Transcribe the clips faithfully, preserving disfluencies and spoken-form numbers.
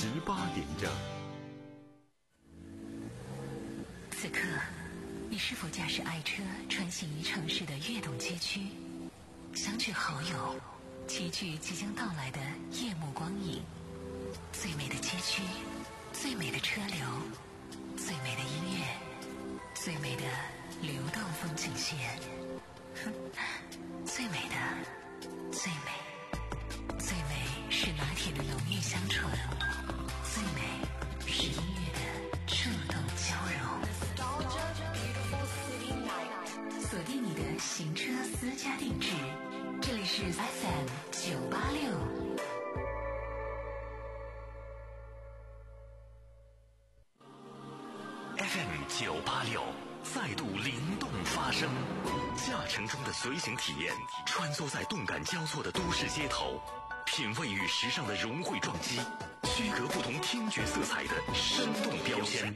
十八点整。 此刻，你是否驾驶爱车穿行于城市的跃动街区，相聚好友，齐聚即将到来的夜幕光影？最美的街区，最美的车流，最美的音乐，最美的流动风景线，哼，最美的，最美，最美是拿铁的浓郁香醇，最美是音乐的触动交融。锁定你的行车私家定制，这里是 F M 九八六。 F M 九八六再度灵动发声，驾乘中的随行体验，穿梭在动感交错的都市街头，品味与时尚的融汇撞击，区隔不同听觉色彩的生动标签。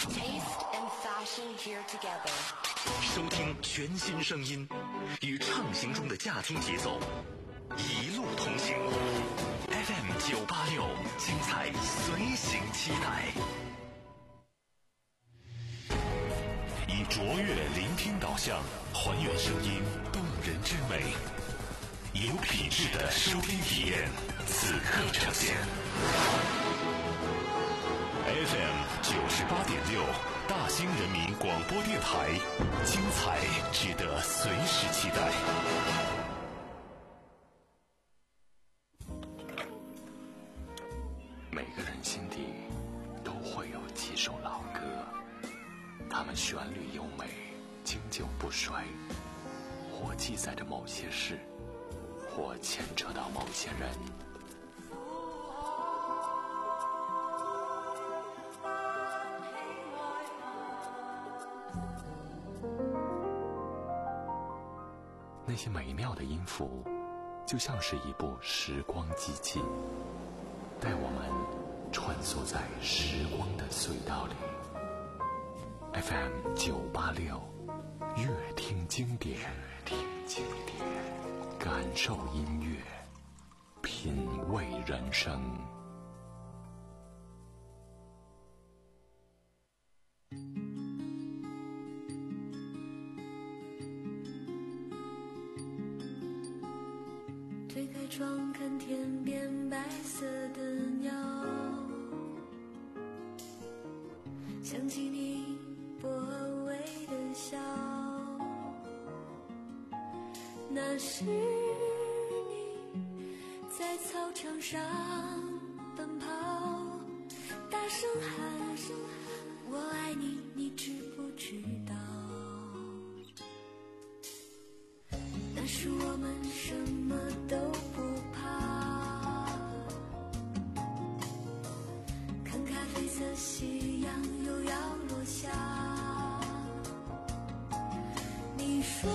收听全新声音，与畅行中的驾听节奏，一路同行。F M 九八六，精彩随行期待。以卓越聆听导向，还原声音动人之美，有品质的收听体验，此刻呈现。F M 九十八点六，大兴人民广播电台，精彩值得随时期待。每个人心底都会有几首老歌，它们旋律优美，经久不衰，或记载着某些事，或牵扯到某些人。那些美妙的音符，就像是一部时光机器，带我们穿梭在时光的隧道里。F M 九八六，乐听经典，乐听经典，感受音乐，品味人生。 推开窗看天边白色的鸟，想起你薄微的笑，那是你在操场上奔跑，大声喊我爱你，你知不知道？那时我们什么都不怕，看咖啡色夕阳又要落下，你说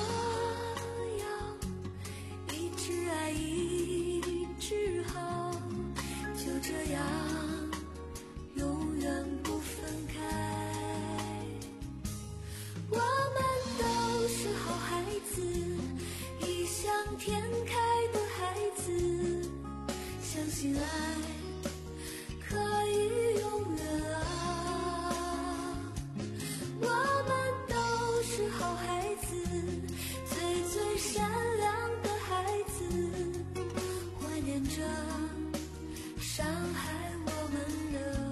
要一直爱一直好，就这样永远不分开。我们都是好孩子，异想天开的孩子，相信爱可以永远啊。我们都是好孩子，最最善良的孩子，怀念着伤害我们的。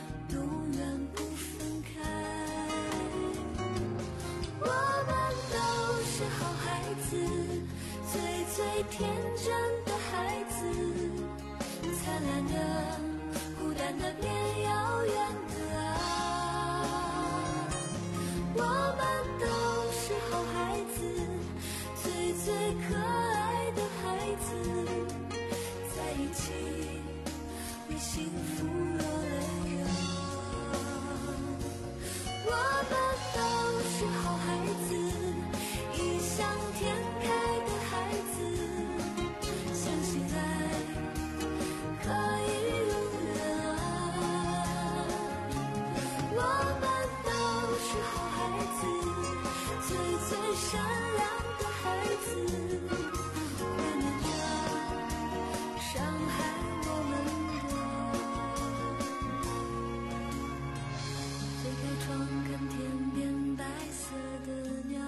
永远不分开。我们都最天真的孩子，灿烂的孤单的变遥远的啊，我们都是好孩子，最最可爱的孩子，在一起为幸福落泪啊，我们都是好孩子，异想天开的孩子，相信爱可以永远啊，我们都是好孩子，最最善良的孩子，会念着伤害我们的，推开窗看天边白色的鸟，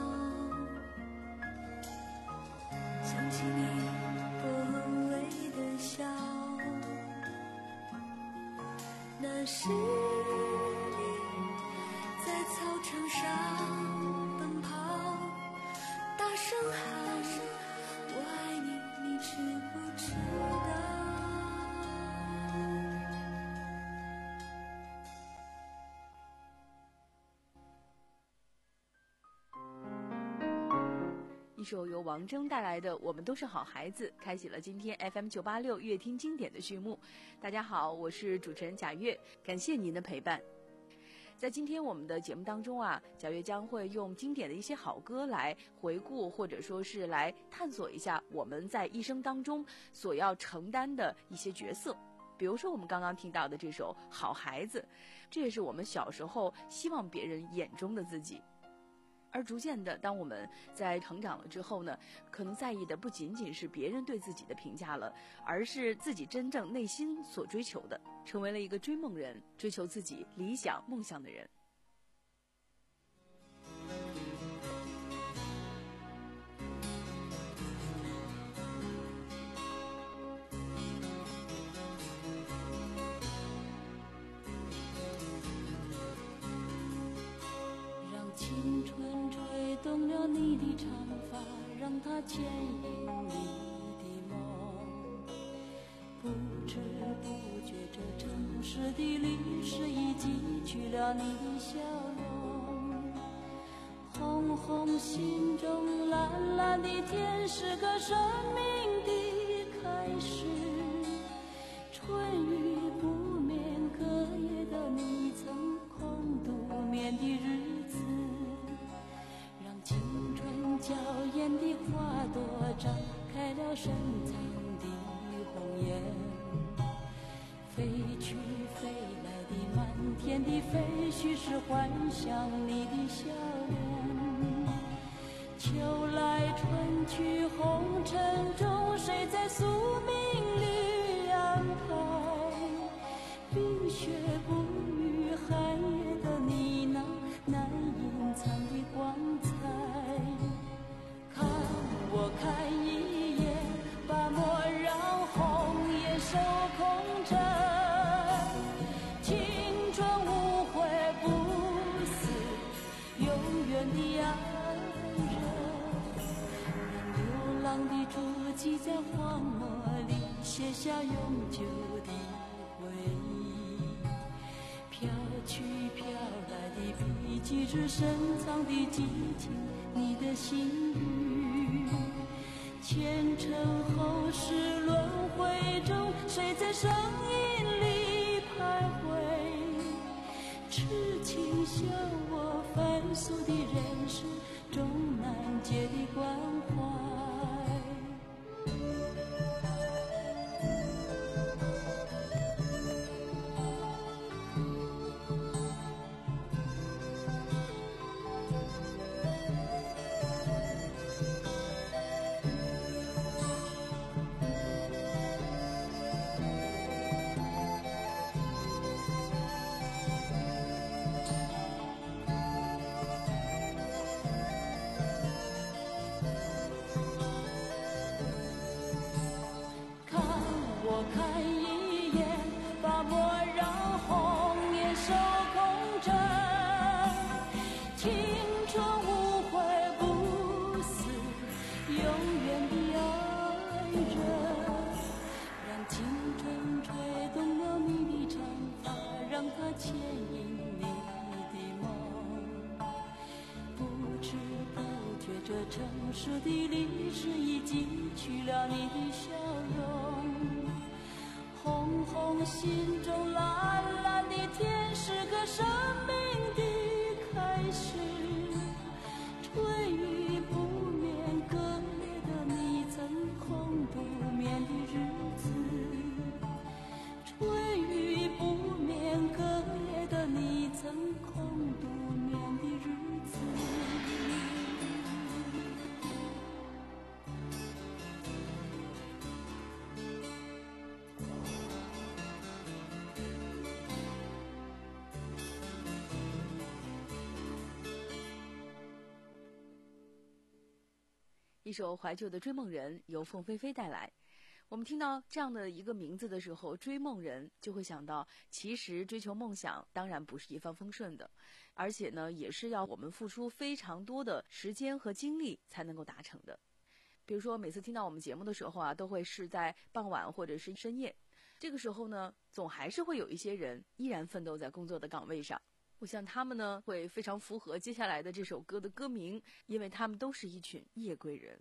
想起你微微的笑，那是你在操场上奔跑，大声喊我爱你，你知不知道？ 一首由王铮带来的《我们都是好孩子》，开启了今天 F M 九八六乐听经典的序幕。大家好，我是主持人贾月，感谢您的陪伴。在今天我们的节目当中啊，贾月将会用经典的一些好歌来回顾，或者说是来探索一下我们在一生当中所要承担的一些角色。比如说我们刚刚听到的这首《好孩子》，这也是我们小时候希望别人眼中的自己。而逐渐的，当我们在成长了之后呢，可能在意的不仅仅是别人对自己的评价了，而是自己真正内心所追求的，成为了一个追梦人，追求自己理想梦想的人。 青春吹动了你的长发，让它牵引你的梦，不知不觉这城市的历史已记取了你的笑容，红红心中蓝蓝的天是个生命的开始，春雨不眠隔夜的你曾空独眠的日子，娇艳的花朵绽开了深藏的红颜，飞去飞来的满天的飞絮是幻想你的笑脸，秋来春去红尘中，谁在宿命里安排？冰雪不语寒夜的你那难隐藏的光彩，我看一眼，把莫让红颜守空枕，青春无悔不死，永远的爱人，让流浪的足迹在荒漠里写下永久的回忆，飘去飘来的笔迹是深藏的激情，你的心语，前尘后世轮回中，谁在声音里徘徊？痴情笑我凡俗的人世中难解的关怀。 舍的历史已记去了你的笑容，红红心中蓝蓝的天是个生命的开始，春雨不眠，隔夜的你曾空不眠的日子，春雨不眠，隔夜的你曾空不眠的日子。 一首怀旧的《追梦人》由凤飞飞带来。我们听到这样的一个名字的时候，追梦人就会想到，其实追求梦想当然不是一帆风顺的，而且呢，也是要我们付出非常多的时间和精力才能够达成的。比如说，每次听到我们节目的时候啊，都会是在傍晚或者是深夜，这个时候呢，总还是会有一些人依然奋斗在工作的岗位上。我想他们呢会非常符合接下来的这首歌的歌名，因为他们都是一群夜归人。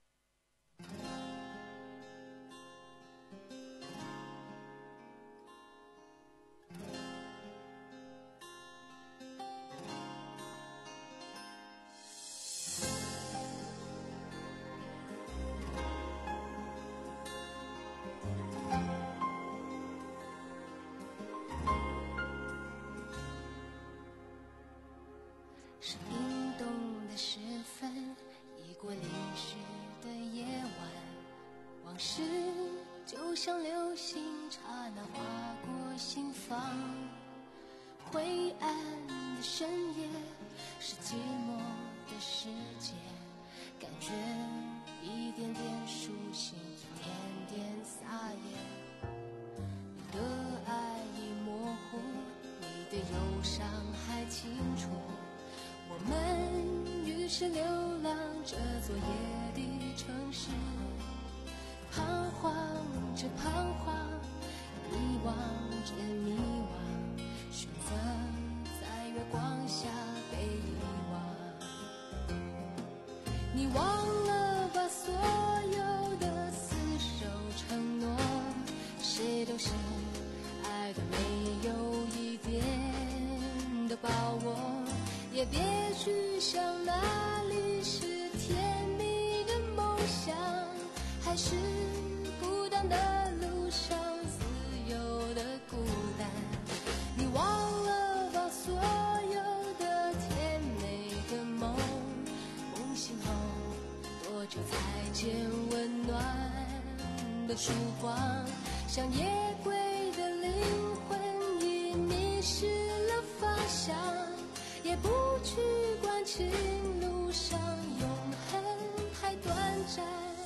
是冰冻的时分，已过淋湿的夜晚，往事就像流星刹那划过心房。灰暗的深夜，是寂寞的世界，感觉一点点苏醒，一点点撒野。你的爱已模糊，你的忧伤还清楚，我们于是流浪这座夜的城市，彷徨着彷徨，迷惘着迷惘，选择在月光下被遗忘。你忘了把所有的厮守承诺，谁都是爱的没有一点的把握，也别去想哪里是甜蜜的梦想，还是孤单的路上自由的孤单。你忘了把所有的甜美的梦，梦醒后多久才见温暖的曙光，像夜归的灵魂已迷失了方向，也不去关情路上永恒太短暂。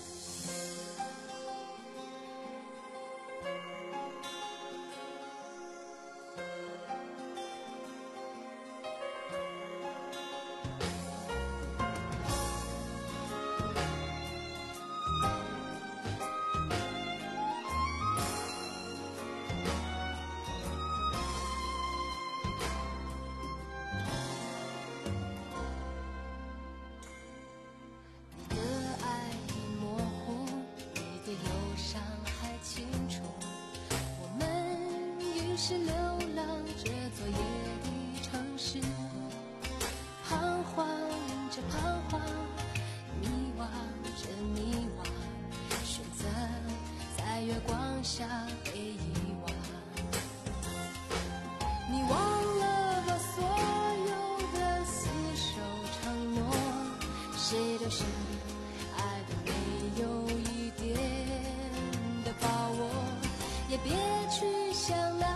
是流浪这座夜的城市，彷徨着彷徨，迷惘着迷惘，选择在月光下被遗忘。你忘了把所有的厮守承诺，谁都是爱的没有一点的把握，也别去想那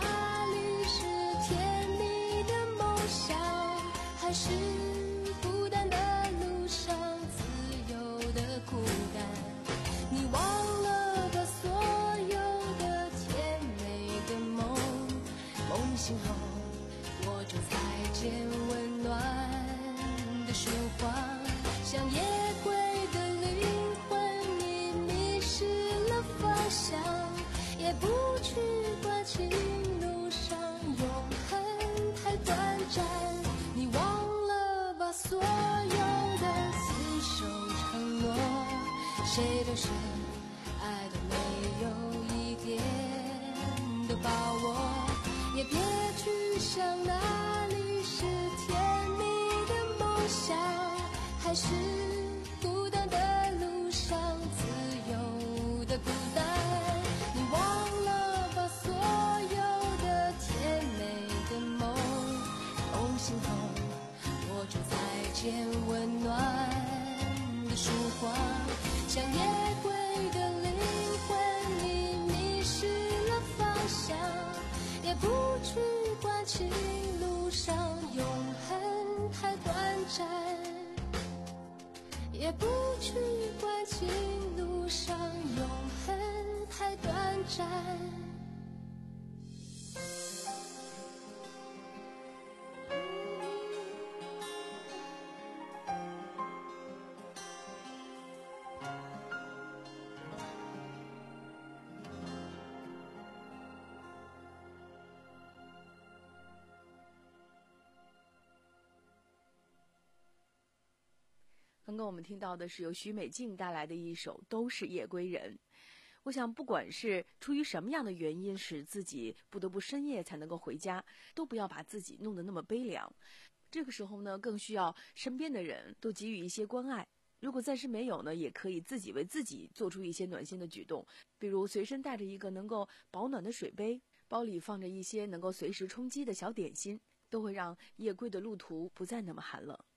还是孤单的路上自由的孤单。你忘了把所有的甜美的梦，梦醒后多久才见温暖的曙光，像夜归的灵魂已迷失了方向，也不去关情路上永恒太短暂。你忘了谁对谁爱都没有一点的把握，也别去想哪里是甜蜜的梦想，还是孤单的路上自由的孤单。你忘了把所有的甜美的梦梦醒后，握住再见温暖的曙光，像夜归的灵魂，你迷失了方向，也不去关心路上永恒太短暂，也不去关心路上永恒太短暂。 刚刚我们听到的是由许美静带来的一首《都是夜归人》。我想不管是出于什么样的原因使自己不得不深夜才能够回家，都不要把自己弄得那么悲凉。这个时候呢，更需要身边的人都给予一些关爱。如果暂时没有呢，也可以自己为自己做出一些暖心的举动，比如随身带着一个能够保暖的水杯，包里放着一些能够随时充饥的小点心，都会让夜归的路途不再那么寒冷。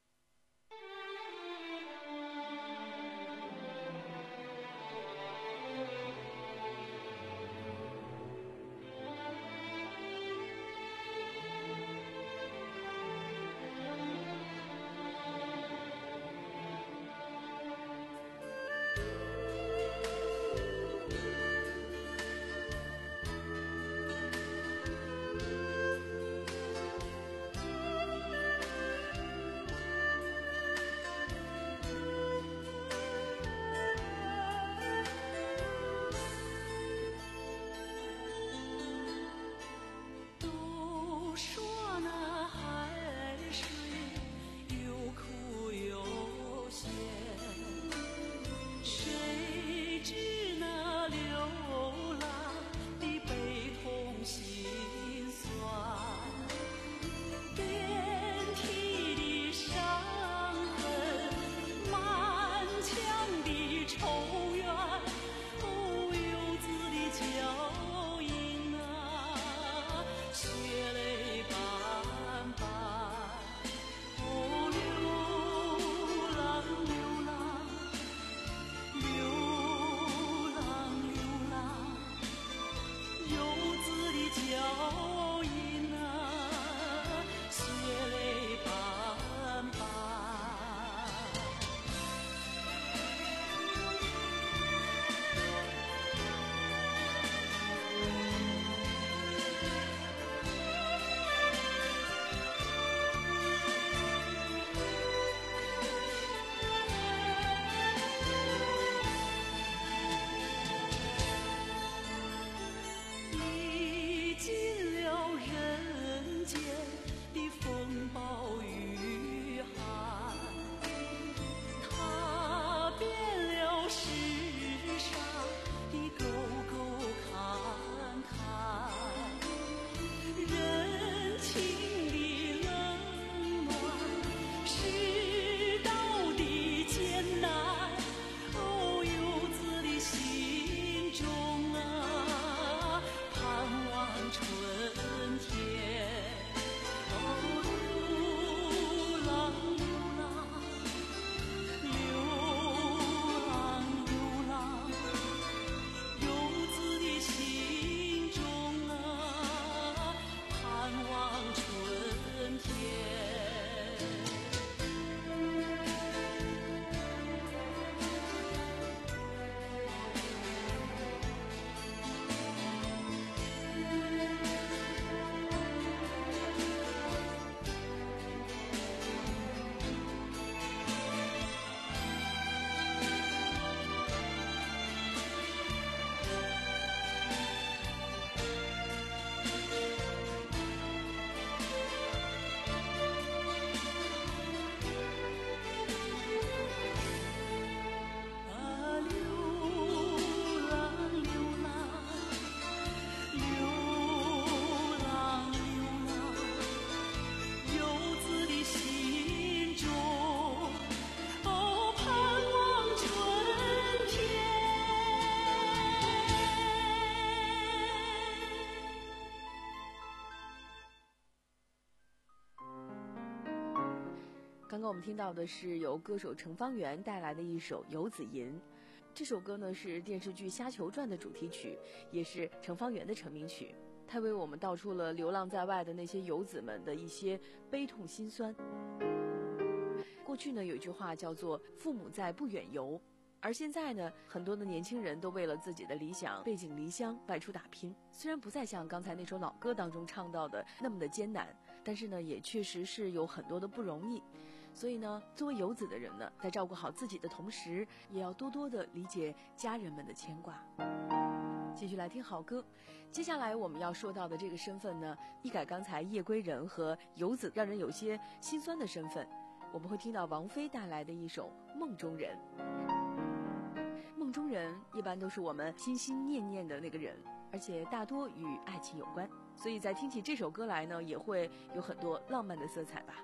刚我们听到的是由歌手程方圆带来的一首《游子吟》。这首歌呢是电视剧《虾球传》的主题曲，也是程方圆的成名曲。它为我们道出了流浪在外的那些游子们的一些悲痛心酸。过去呢有一句话叫做“父母在，不远游”，而现在呢，很多的年轻人都为了自己的理想背井离乡外出打拼。虽然不再像刚才那首老歌当中唱到的那么的艰难，但是呢，也确实是有很多的不容易。所以呢，作为游子的人呢，在照顾好自己的同时，也要多多的理解家人们的牵挂。继续来听好歌。接下来我们要说到的这个身份呢，一改刚才夜归人和游子让人有些心酸的身份，我们会听到王菲带来的一首《梦中人》。梦中人一般都是我们心心念念的那个人，而且大多与爱情有关，所以在听起这首歌来呢，也会有很多浪漫的色彩吧。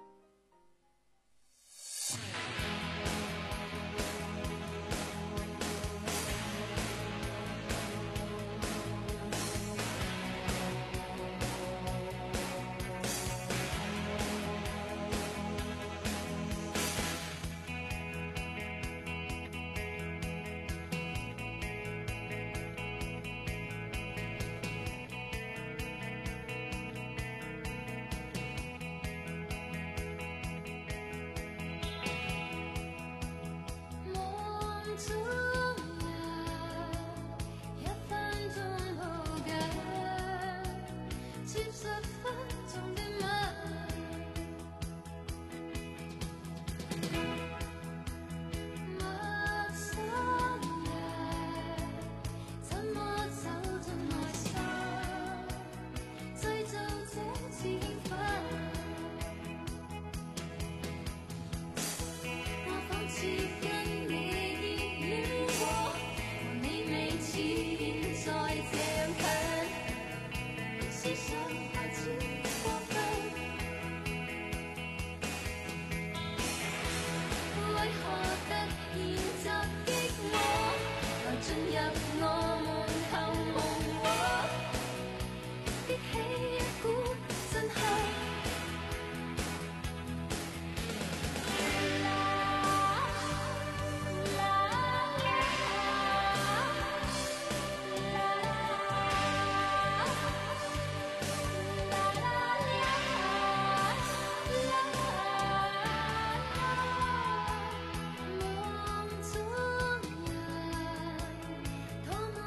梦中人，多么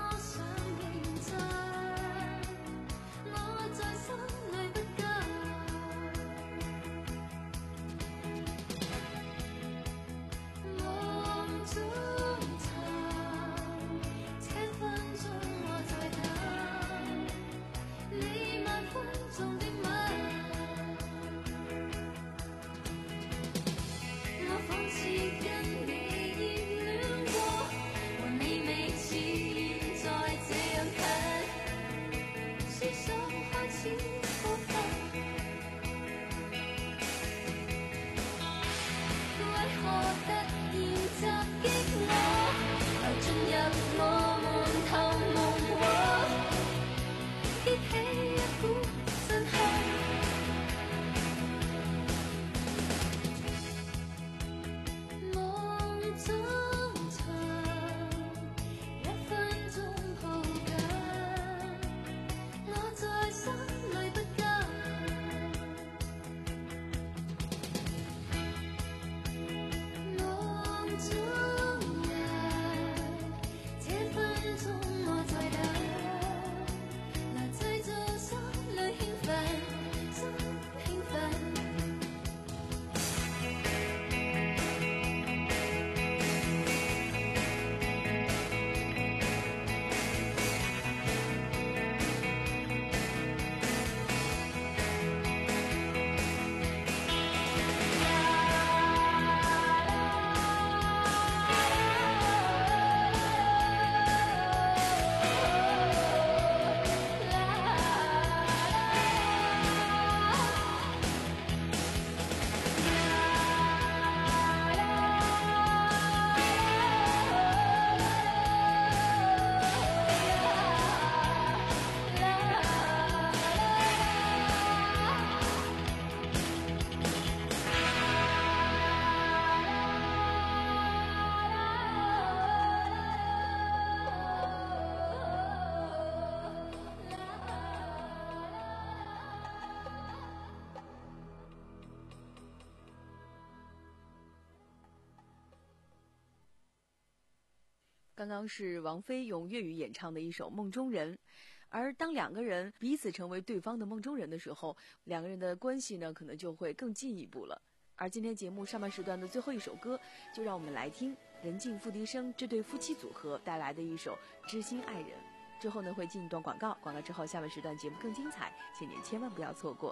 刚刚是王菲用粤语演唱的一首《梦中人》，而当两个人彼此成为对方的梦中人的时候，两个人的关系呢，可能就会更进一步了。而今天节目上半时段的最后一首歌，就让我们来听任静、付笛声这对夫妻组合带来的一首《知心爱人》。之后呢，会进一段广告，广告之后下半时段节目更精彩，请您千万不要错过。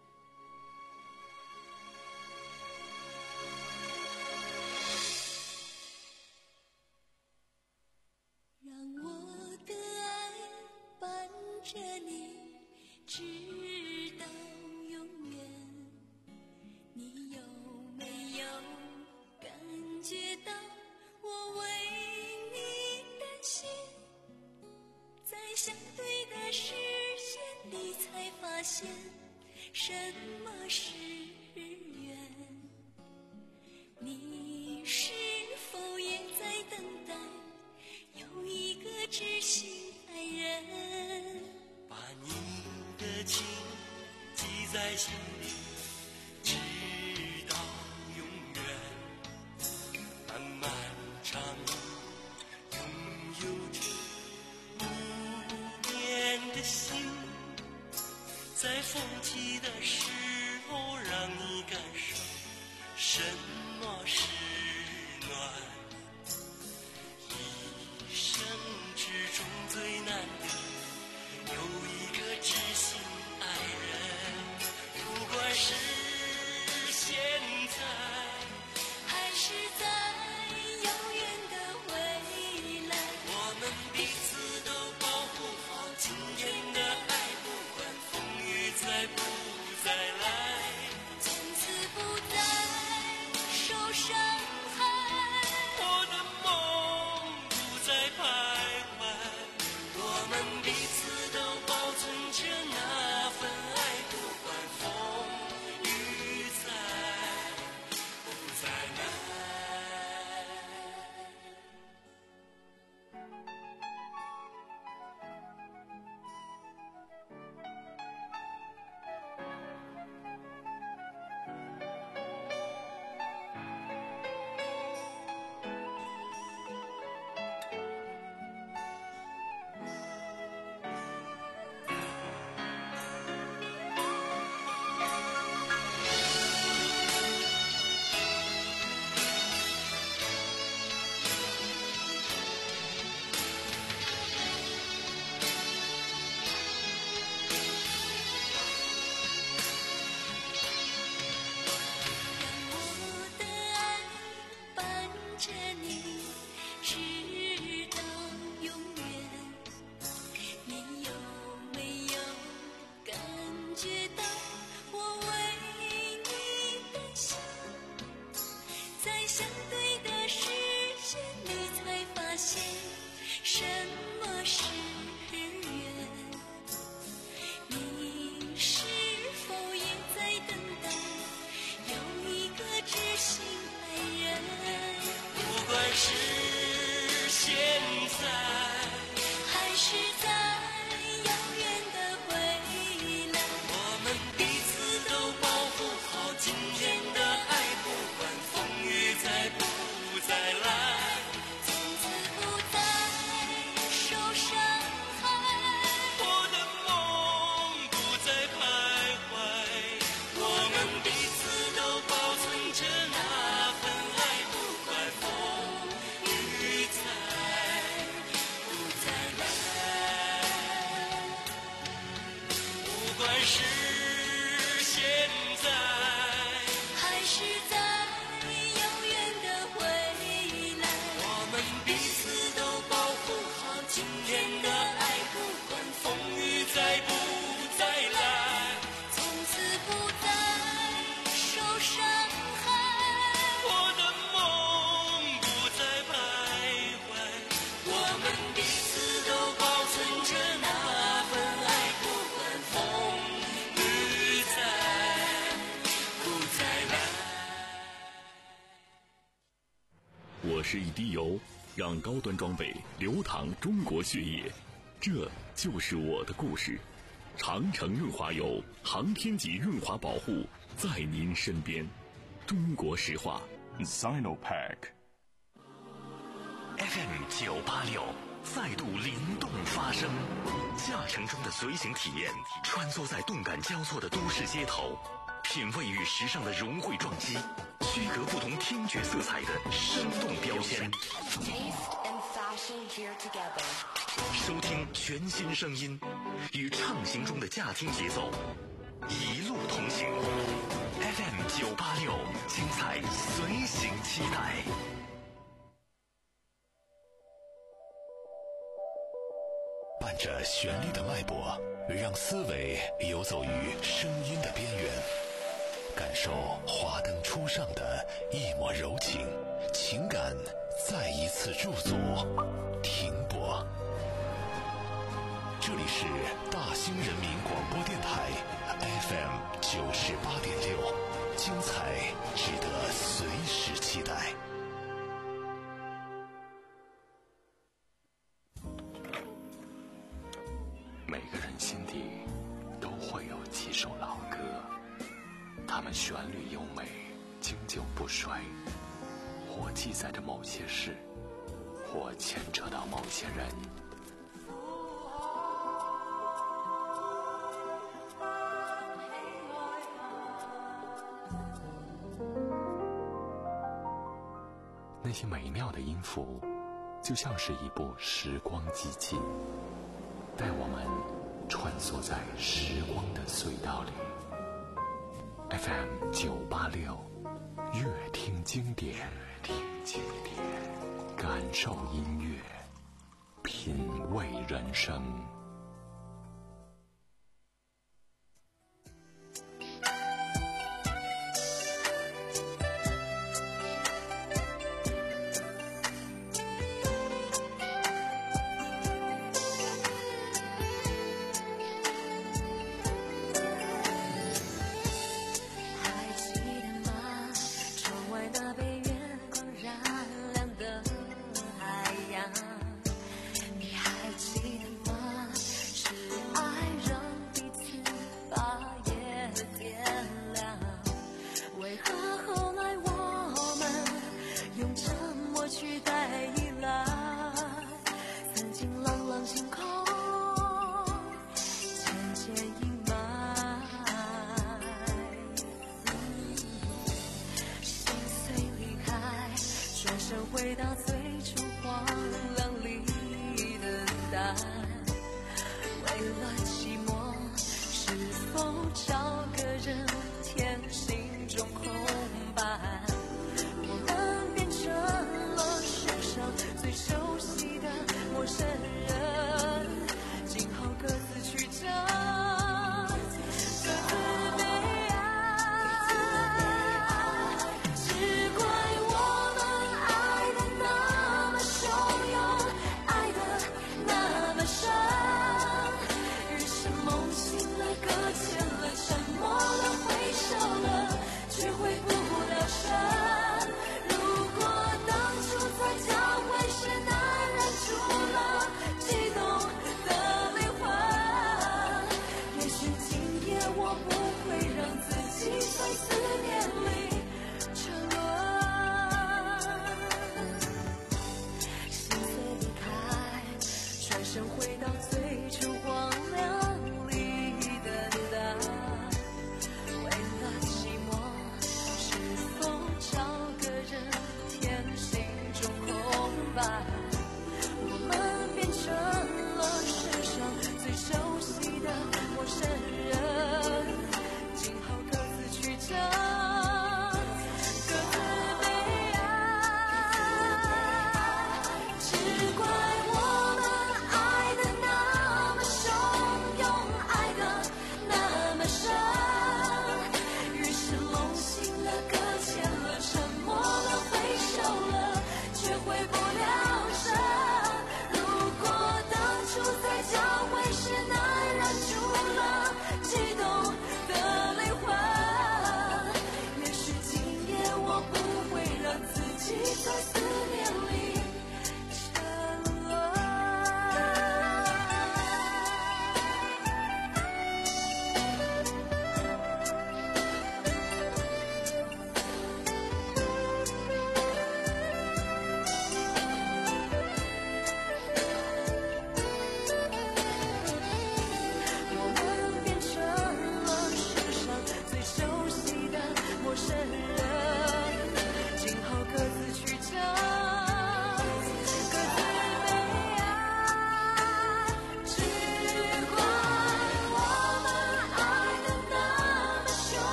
着你直到永远，你有没有感觉到我为你担心？在相对的视线里才发现什么是缘，你是否也在等待有一个知心爱人？ 把你的情记在心里，直到永远。漫漫长路，拥有着无眠的心，在风起的时候，让你感受什么是暖。一生之中最难得有一个知心爱人，不管是现在还是在遥远的未来， 我们彼此都保护好今天的爱，不管风雨再不再来， 从此不再受伤害， 我的梦不再徘徊，我们彼此都保存着那份爱，不管风雨再不再来。 我是一滴油，让高端装备流淌中国血液，这就是我的故事。长城润滑油，航天级润滑保护，在您身边。中国石化 Sinopec F M 九八六再度灵动发声，驾乘中的随行体验，穿梭在动感交错的都市街头，品味与时尚的融汇撞击，区隔不同听觉色彩的生动标签。收听全新声音，与畅行中的驾听节奏，一路同行。F M 九八六，精彩随行期待。伴着旋律的脉搏，让思维游走于声音的边缘，感受华灯初上的一抹柔情，情感再一次驻足停泊。这里是大兴人民广播电台 F M 九十八点六，精彩值得随时期待。每个人心底都会有几首老歌，它们旋律优美，经久不衰，或记载着某些事，或牵扯到某些人。那些美妙的音符，就像是一部时光机器，带我们穿梭在时光的隧道里。F M 九八六，乐听经典，乐听经典，感受音乐，品味人生。 回到最初荒凉里等待，为了寂寞，是否找个人填心中空白？我们变成了世上最熟悉的陌生人，今后各自去找各自悲哀，只怪我们爱的那么汹涌，爱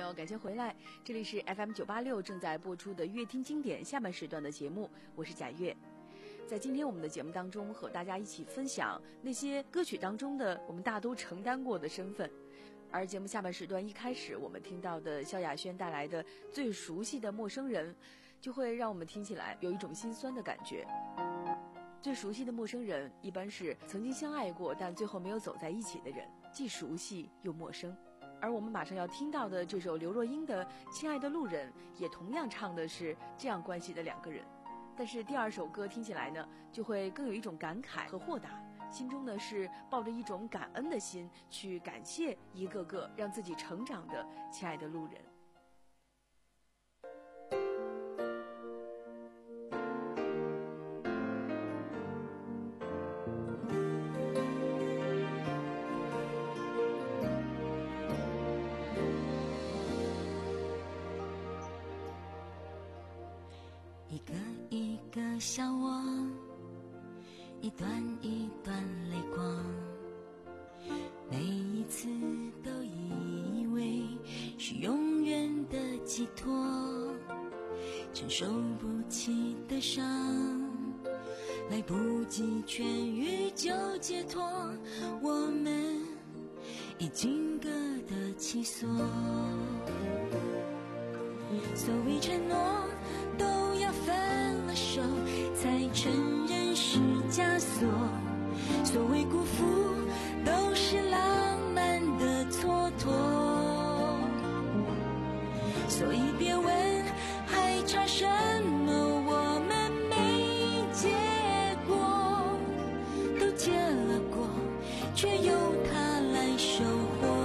友，感谢回来，这里是 F M 九八六正在播出的乐听经典下半时段的节目，我是贾月。在今天我们的节目当中，和大家一起分享那些歌曲当中的我们大都承担过的身份。而节目下半时段一开始我们听到的萧亚轩带来的《最熟悉的陌生人》，就会让我们听起来有一种心酸的感觉。最熟悉的陌生人一般是曾经相爱过但最后没有走在一起的人，既熟悉又陌生。而我们马上要听到的这首刘若英的《亲爱的路人》，也同样唱的是这样关系的两个人。但是第二首歌听起来呢，就会更有一种感慨和豁达，心中呢是抱着一种感恩的心去感谢一个个让自己成长的亲爱的路人。 一个一个笑我，一段一段泪光，每一次都以为是永远的寄托，承受不起的伤，来不及痊愈就解脱，我们已经各得其所。所谓承诺都要分了手才承认是枷锁，所谓辜负都是浪漫的蹉跎，所以别问还差什么，我们没结果，都结了果，却由他来收获。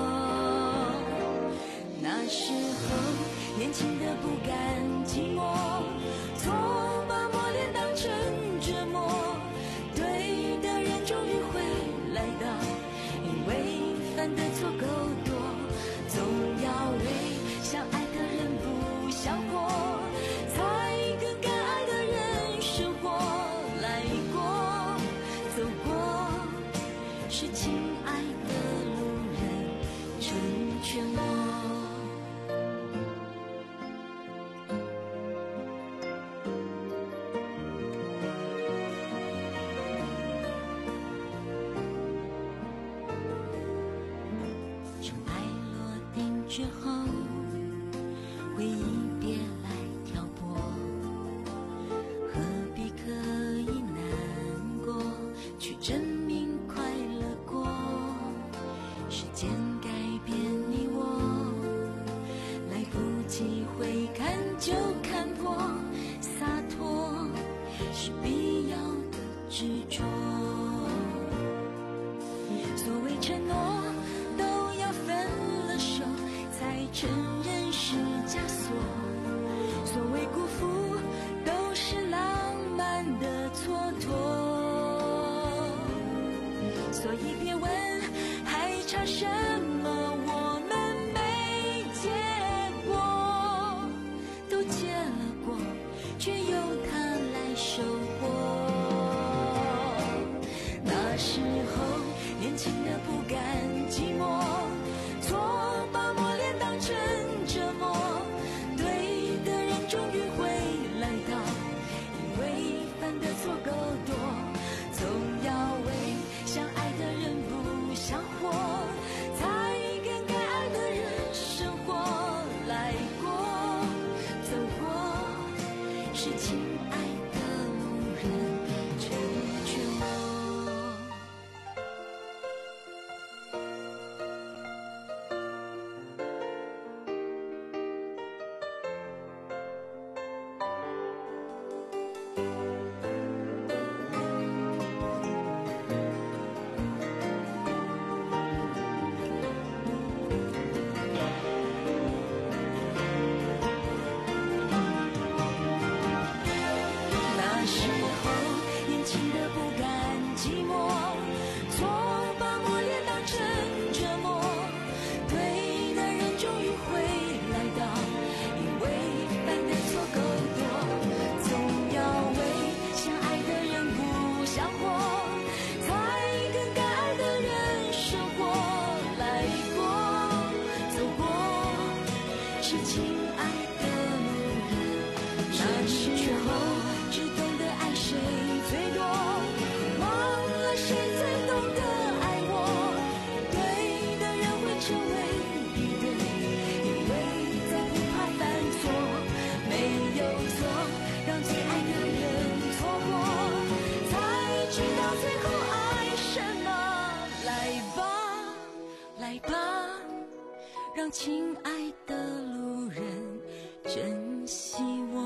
那时候年轻的不甘寂寞，错把磨练当成折磨，对的人终于会来到，因为犯的错够多，总要为相爱的人不想活，才跟该爱的人生活。来过走过，是亲爱的路人成全我。之后回忆别来挑拨，何必刻意难过，去证明快乐过。时间改变你我，来不及回看就看破，洒脱是必要的执着。所谓承诺承认是枷锁，所谓辜负都是浪漫的蹉跎，所以别问还差什么，我们没结果，都结了果，却由他来收获。那时候年轻的不甘寂寞，错把磨练当成折磨，对的人终于会来到，因为犯的错够多，总要为相爱的人不想活，才跟该爱的人生活。来过走过，是亲爱的路人成全我。 惜我。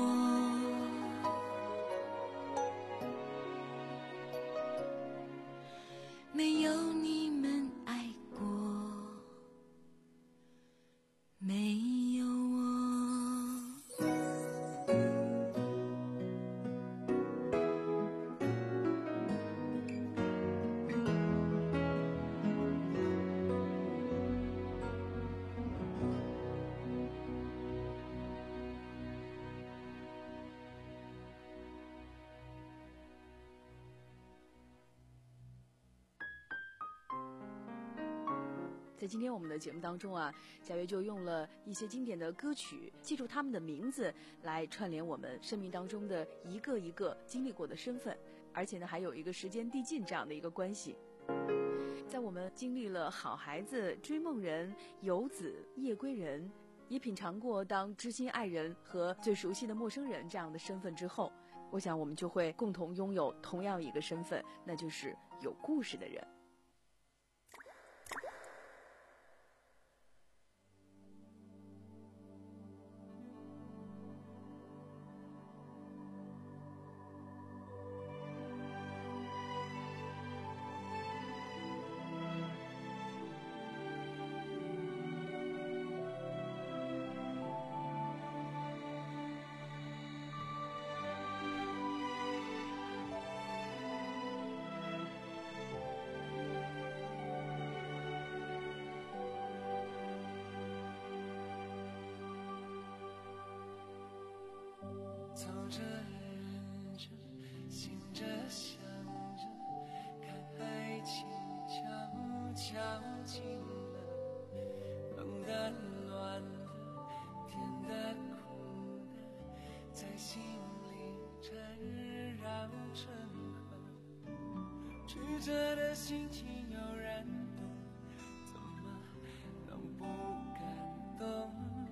没有你们爱过，没有我。 在今天我们的节目当中啊，贾跃就用了一些经典的歌曲，记住他们的名字，来串联我们生命当中的一个一个经历过的身份，而且呢，还有一个时间递进这样的一个关系。在我们经历了好孩子、追梦人、游子、夜归人，也品尝过当知心爱人和最熟悉的陌生人这样的身份之后，我想我们就会共同拥有同样一个身份，那就是有故事的人。 走着忍着醒着想着，看爱情悄悄近了，冷的暖的甜的苦的，在心里缠绕成河，曲折的心情有人懂，怎么能不感动？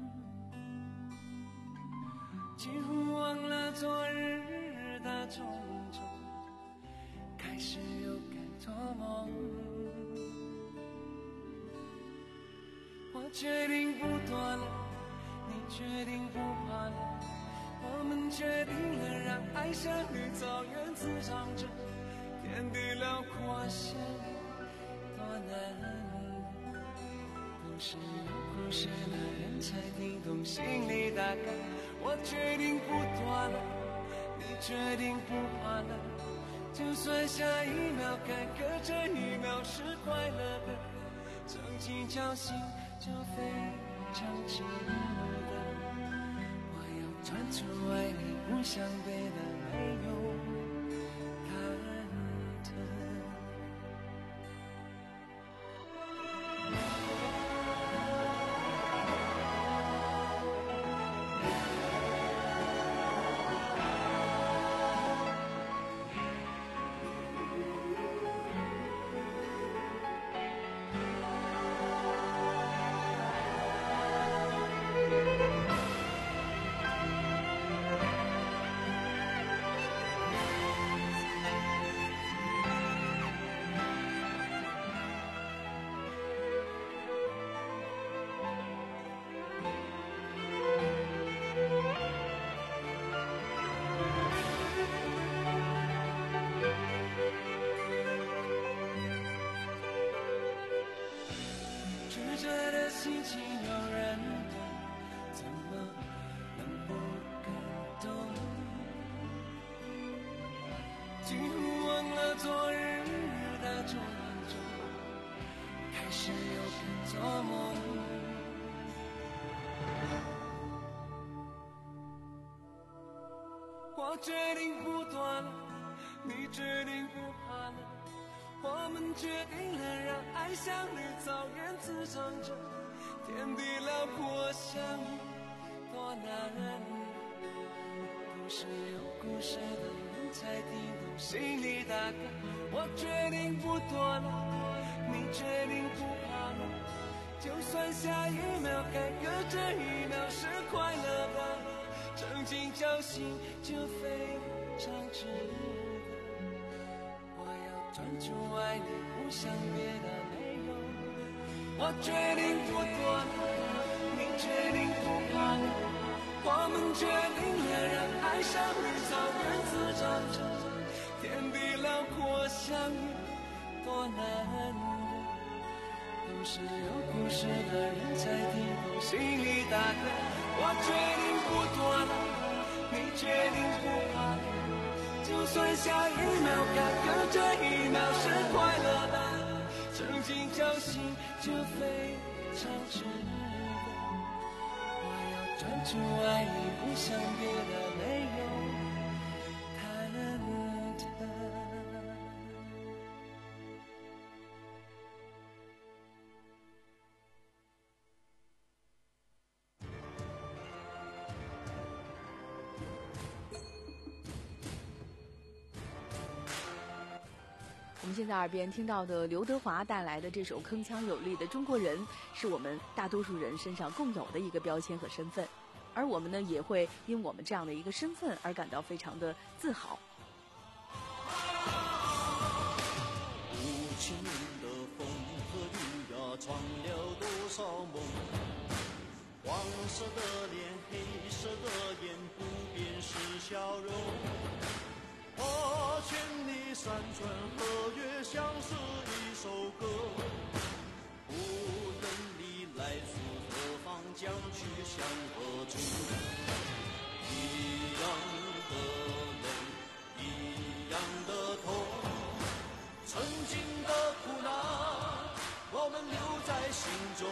几乎忘了昨日的种种，开始又该做梦。我决定不躲了，你决定不怕了，我们决定了让爱像绿草原滋长着，天地辽阔相遇多难。都是有故事的人才听懂心里大概。我决定不躲了，你决定不怕了，就算下一秒该隔着一秒是快乐的，曾经侥幸就非常值得。我要专注爱你，不想别的没有忐忑。曲折的心情有人懂，怎么能不感动？几乎忘了昨日的种种，开始又该做梦。我决定不躲了，你决定不怕了，我们决定了让爱像绿草原滋长着，天地辽阔相遇多难。都是有故事的人才听懂心里大概。我决定不躲了，你决定不怕了，就算下一秒该隔着一秒是快乐的，曾经侥幸就非常值得。我要专注爱你，不想别的没有。我决定不躲了，你决定不怕了， 我们决定了让爱像绿草，日子长长，天地辽阔，相遇多难得。都是有故事的人才听懂心里打歌。我决定不躲了，你决定不怕了，就算下一秒感觉这一秒是快乐的，曾经侥幸就非常值得。我要专注爱你，不想别的，没有忐忑。 我们现在耳边听到的刘德华带来的这首铿锵有力的《中国人》，是我们大多数人身上共有的一个标签和身份，而我们呢，也会因我们这样的一个身份而感到非常的自豪。 五千年的风和雨呀，闯了多少梦？黄色的脸，黑色的眼，不变是笑容。花千里，山川河岳，像是一首歌。无论你来自何方，将去向何处，一样的泪，一样的痛。曾经的苦难，我们留在心中。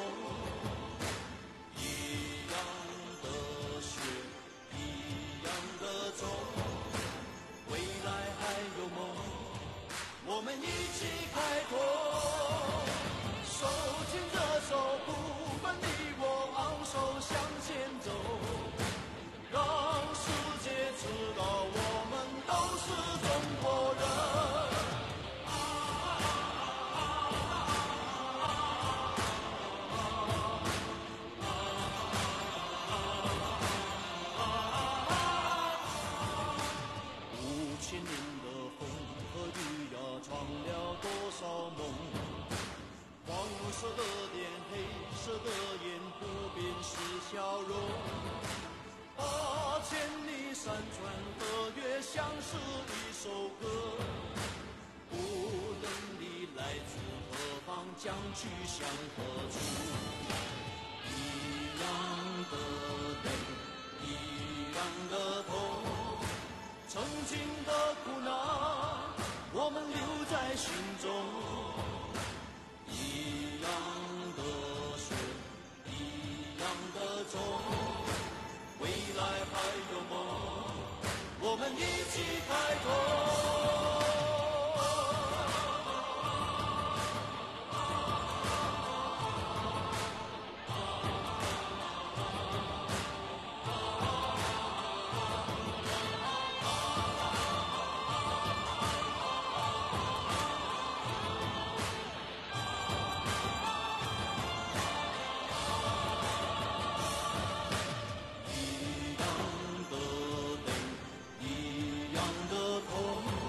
一样的血，一样的种。未来还有梦，我们一起开拓。手牵着手，不分你我，昂首向前走，让世界知道我们都是中国人。五千年的风和雨呀，闯了多少梦？黄色的脸，黑色的眼，不变是笑容。八千里山川河岳，像是一首歌。无论你来自何方，将去向何处，一样的泪，一样的痛。曾经的苦难，我们留在心中。一样的血，一样的种。未来还有梦，我们一起开拓。一样的泪，一样的痛。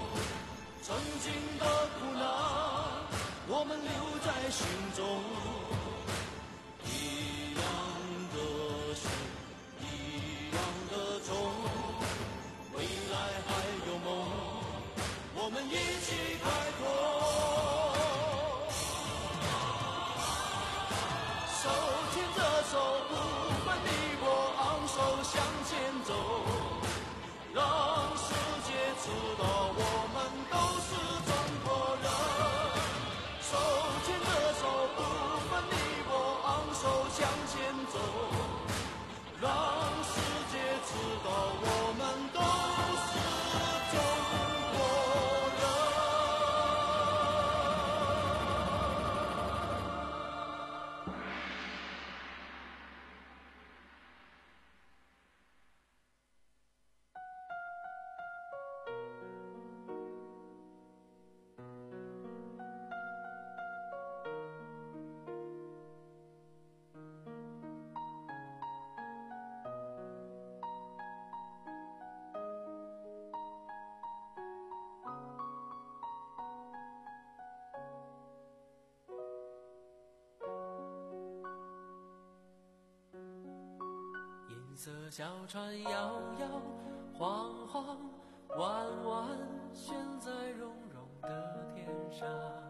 色小船摇摇晃晃，弯弯悬在绒绒的天上。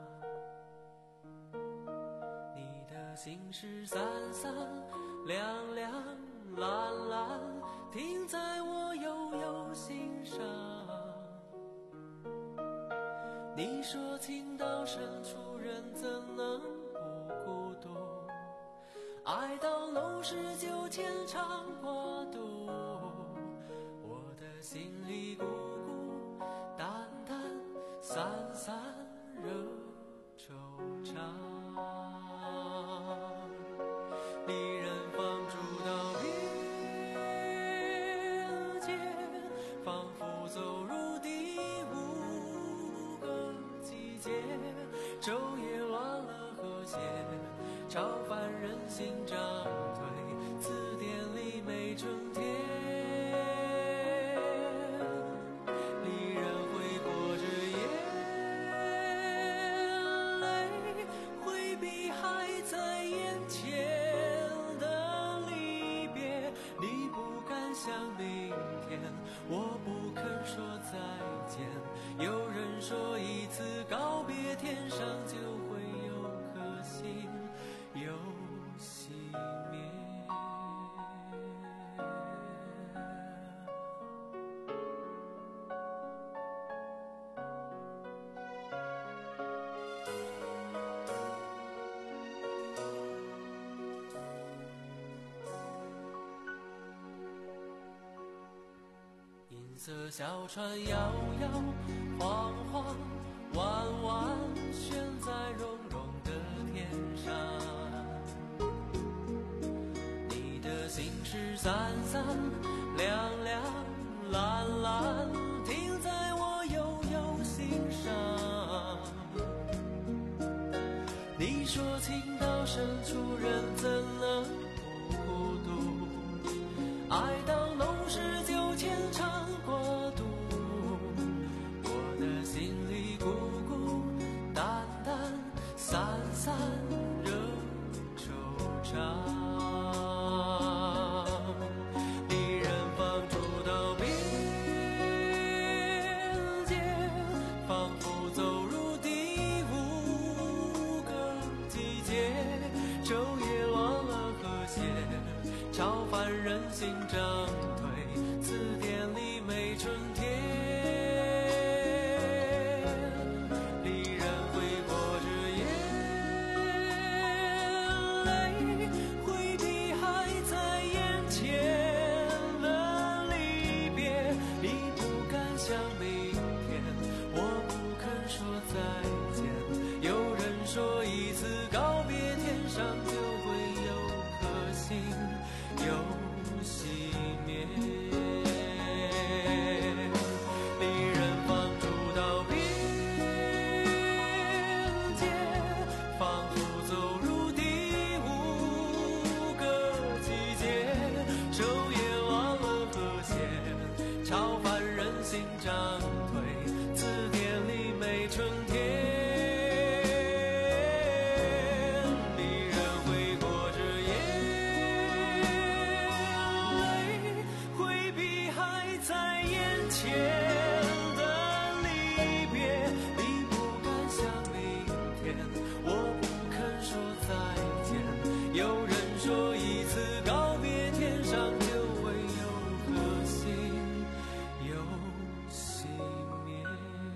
你的心事散散凉凉蓝蓝，停在我悠悠心上。你说情到深处人怎能不孤独，爱到浓时就牵肠挂肚，我的心里孤孤单单散散惹惆怅。离人放逐到边界，仿佛走入第五个季节，昼夜乱了和谐，超凡人心涨退，字典里没春天。离人挥霍着眼泪，回避还在眼前的离别。你不敢想明天，我不肯说再见。有人说一次告别，天上就会有颗星又熄灭。银色小船摇摇晃晃，弯弯悬在绒绒的天上。你的心事散散凉凉蓝蓝，停在我悠悠心上。你说情到深处人怎能不孤独，爱到浓时就牵肠挂肚，我的心里孤孤单单散散惹惆怅。离人放逐到边界，仿佛走入第五个季节，昼夜乱了和谐，超凡人心涨退，字典里没春天。离人挥霍着眼泪，回避还在眼前的离别。你不敢想明天，我不肯说再见。有人说一次告别，天上就会有颗星又熄灭。离人放逐到边界，仿佛走入第五个季节，昼夜乱了和谐，超凡人心涨退，字典里没春天。离人挥霍着眼泪，回避还在眼前的离别。你不敢想明天，我不肯说再见。有人说一次告别，天上就会有颗星又熄灭。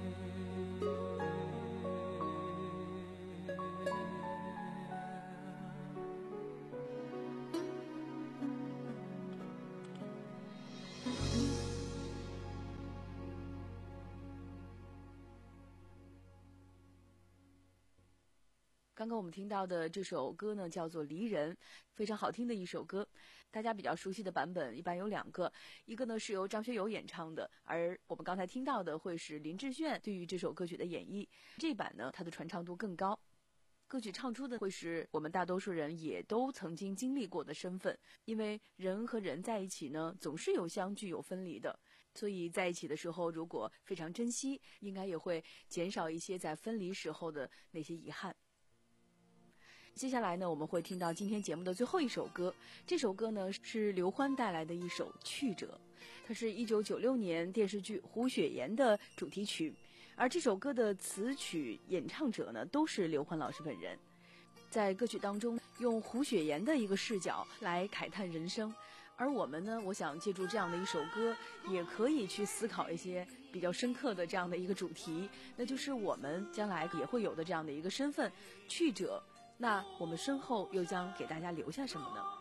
刚刚我们听到的这首歌呢，叫做《离人》，非常好听的一首歌。大家比较熟悉的版本一般有两个，一个呢是由张学友演唱的，而我们刚才听到的会是林志炫对于这首歌曲的演绎。这版呢，它的传唱度更高。歌曲唱出的会是我们大多数人也都曾经经历过的身份，因为人和人在一起呢，总是有相聚有分离的，所以在一起的时候，如果非常珍惜，应该也会减少一些在分离时候的那些遗憾。 接下来呢，我们会听到今天节目的最后一首歌。这首歌呢是刘欢带来的一首《去者》，它是一九九六年电视剧《胡雪岩》的主题曲，而这首歌的词曲演唱者呢都是刘欢老师本人。在歌曲当中，用胡雪岩的一个视角来慨叹人生，而我们呢，我想借助这样的一首歌，也可以去思考一些比较深刻的这样的一个主题，那就是我们将来也会有的这样的一个身份——去者。那我们身后又将给大家留下什么呢？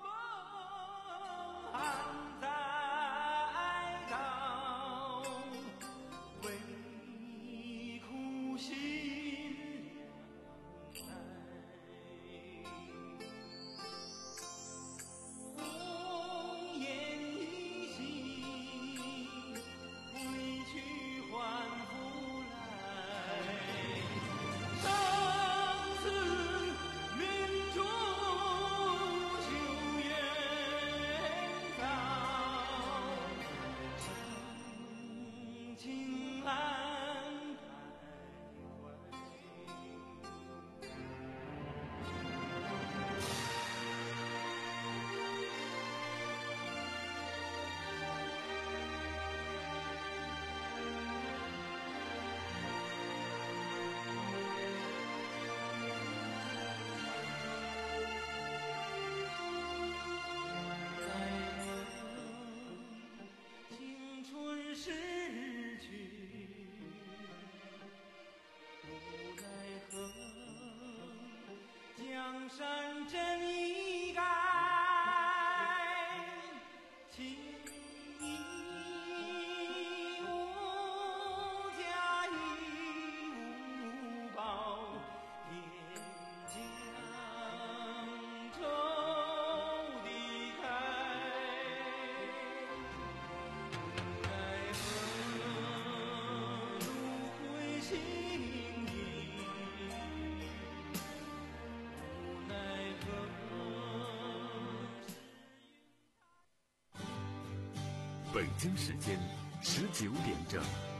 江山真一改，情义无价亦无宝，天将愁地开。奈何路会心意， 北京时间十九点整。